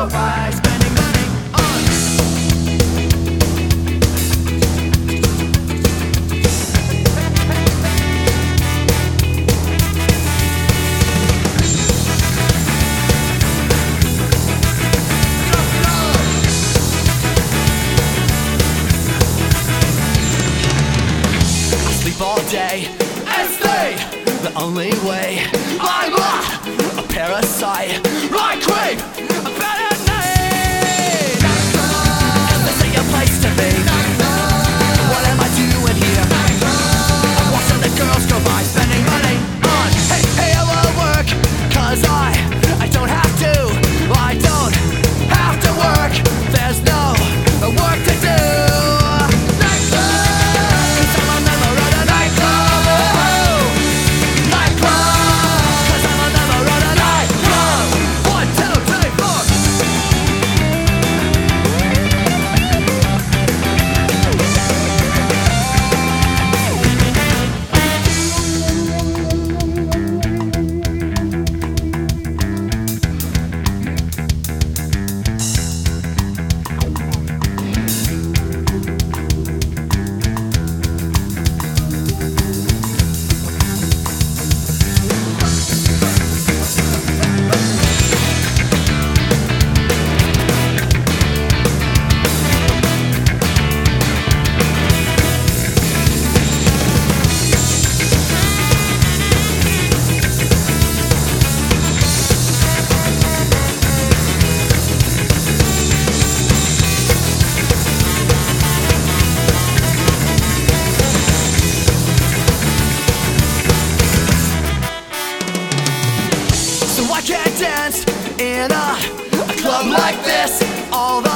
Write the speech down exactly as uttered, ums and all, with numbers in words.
go by spending money on. I sleep all day and stay the only way. I'm a, a parasite. I crave a better name. Is this ain't your place to be? What am I doing here? I'm watching the girls go by spending money on. Hey, hey, I will work, cause I, I don't have to. I don't have to work. There's no work to do. I can't dance in a, a club like this all the